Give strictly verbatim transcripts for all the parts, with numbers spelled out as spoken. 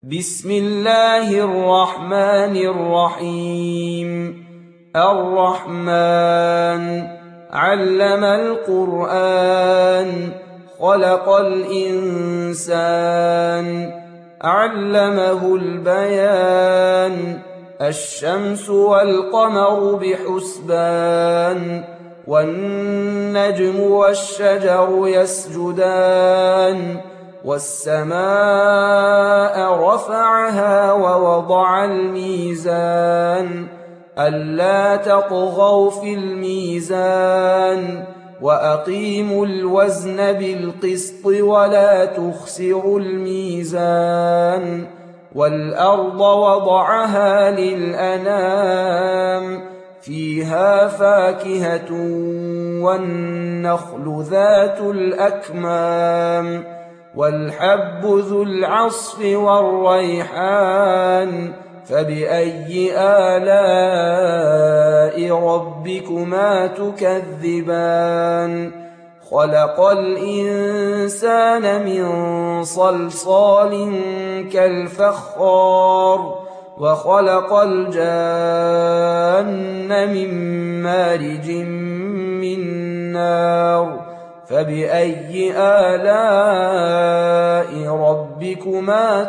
بسم الله الرحمن الرحيم. الرحمن علم القرآن خلق الإنسان علمه البيان الشمس والقمر بحسبان والنجم والشجر يسجدان والسماء رفعها ووضع الميزان ألا تطغوا في الميزان وأقيموا الوزن بالقسط ولا تخسروا الميزان والأرض وضعها للأنام فيها فاكهة والنخل ذات الأكمام والحب ذو العصف والريحان فبأي آلاء ربكما تكذبان خلق الإنسان من صلصال كالفخار وخلق الجان من مارج من نار فبأي آلاء ربكما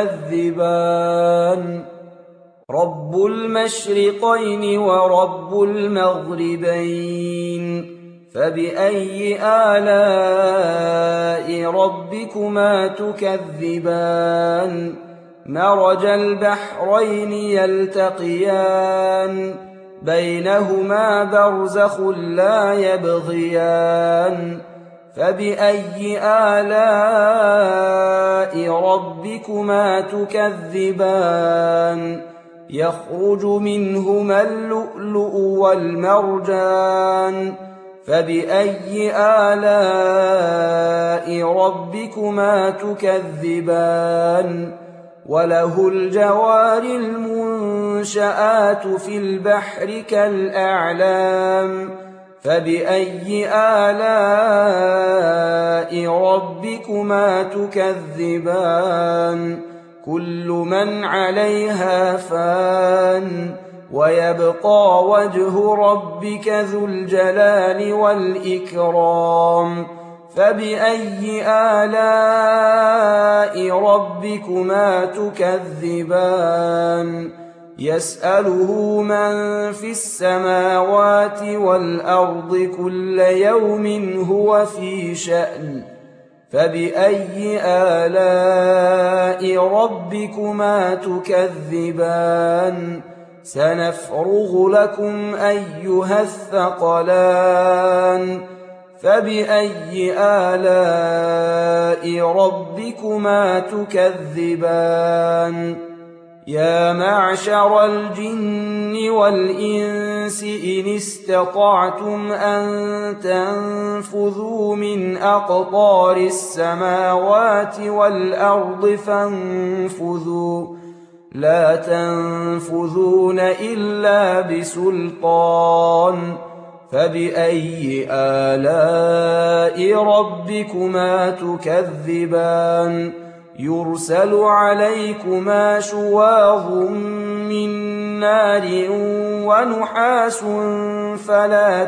تكذبان رب المشرقين ورب المغربين فبأي آلاء ربكما تكذبان مرج البحرين يلتقيان بينهما برزخ لا يبغيان فبأي آلاء ربكما تكذبان يخرج منهما اللؤلؤ والمرجان فبأي آلاء ربكما تكذبان وله الجوار المنشآت في البحر كالأعلام فبأي آلاء ربكما تكذبان كل من عليها فان ويبقى وجه ربك ذو الجلال والإكرام فبأي آلاء ربكما تكذبان يسأله من في السماوات والأرض كل يوم هو في شأن فبأي آلاء ربكما تكذبان سنفرغ لكم أيها الثقلان فبأي آلاء ربكما تكذبان يا معشر الجن والإنس إن استطعتم أن تنفذوا من أقطار السماوات والأرض فانفذوا لا تنفذون إلا بسلطان فبأي آلاء ربكما تكذبان يرسل عليكما شواظ من نار ونحاس فلا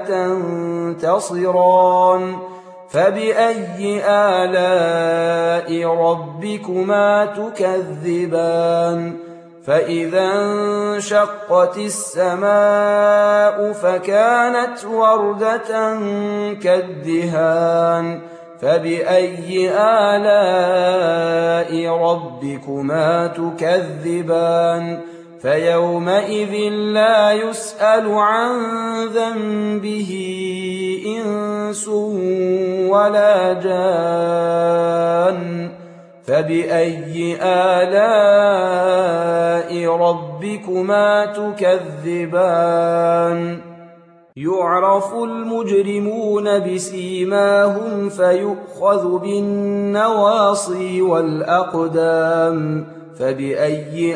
تنتصران فبأي آلاء ربكما تكذبان فإذا انشقت السماء فكانت وردة كالدهان فبأي آلاء ربكما تكذبان فيومئذ لا يسأل عن ذنبه إنس ولا جان فبأي آلاء ربكما تكذبان يعرف المجرمون بسيماهم فيؤخذ بالنواصي والأقدام فبأي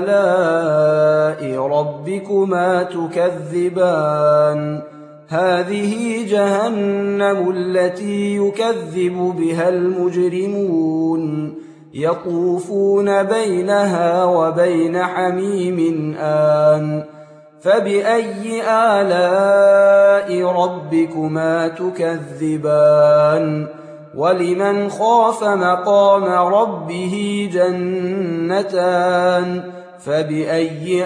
آلاء ربكما تكذبان هذه جهنم التي يكذب بها المجرمون يطوفون بينها وبين حميم آن فبأي آلاء ربكما تكذبان ولمن خاف مقام ربه جنتان فبأي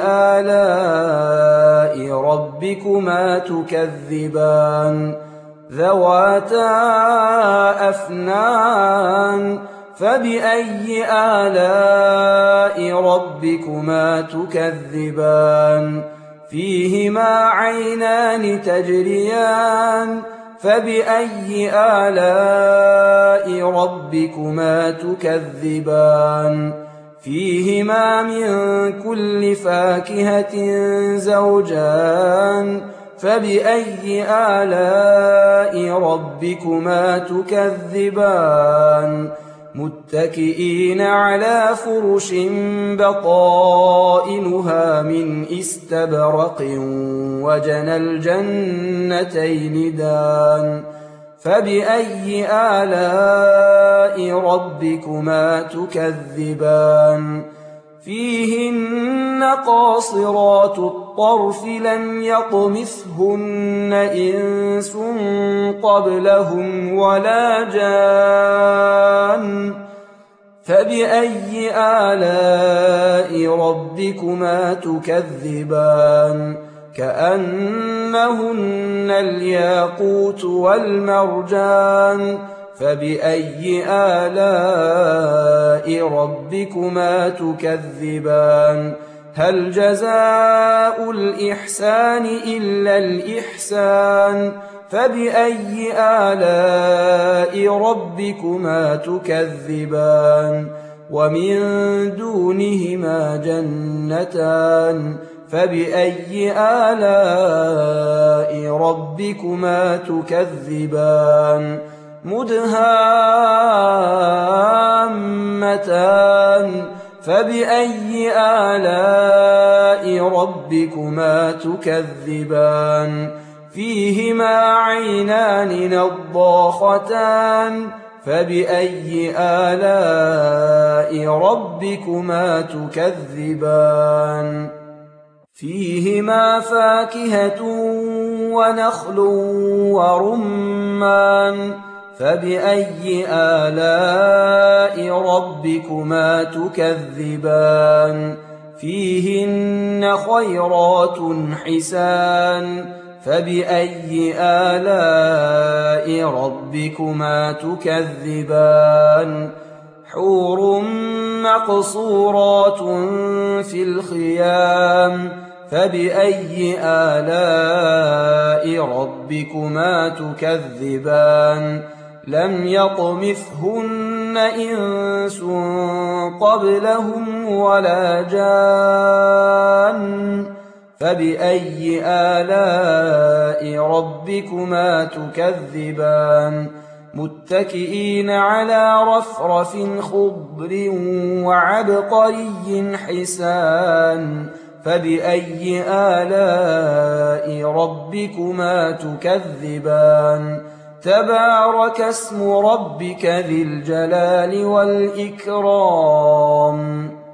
آلاء ربكما تكذبان ذواتا أفنان فبأي آلاء ربكما تكذبان فيهما عينان تجريان فبأي آلاء ربكما تكذبان فيهما من كل فاكهة زوجان فبأي آلاء ربكما تكذبان متكئين على فرش بطائنها من استبرق وجنى الجنتين دان فبأي آلاء ربكما تكذبان فيهن قاصرات الطرف لم يطمثهن إنس قبلهم ولا جان فبأي آلاء ربكما تكذبان كأنهن الياقوت والمرجان فبأي آلاء ربكما تكذبان هل جزاء الإحسان إلا الإحسان فبأي آلاء ربكما تكذبان ومن دونهما جنتان فبأي آلاء ربكما تكذبان مدهامتان فبأي آلاء ربكما تكذبان فيهما عينان نضاختان فبأي آلاء ربكما تكذبان فيهما فاكهة ونخل ورمان فبأي آلاء ربكما تكذبان فيهن خيرات حسان فبأي آلاء ربكما تكذبان حور مقصورات في الخيام فبأي آلاء ربكما تكذبان لم يطمثهن إنس قبلهم ولا جان فبأي آلاء ربكما تكذبان متكئين على رفرف خضر وعبقري حسان فبأي آلاء ربكما تكذبان تبارك اسم ربك ذي الجلال والإكرام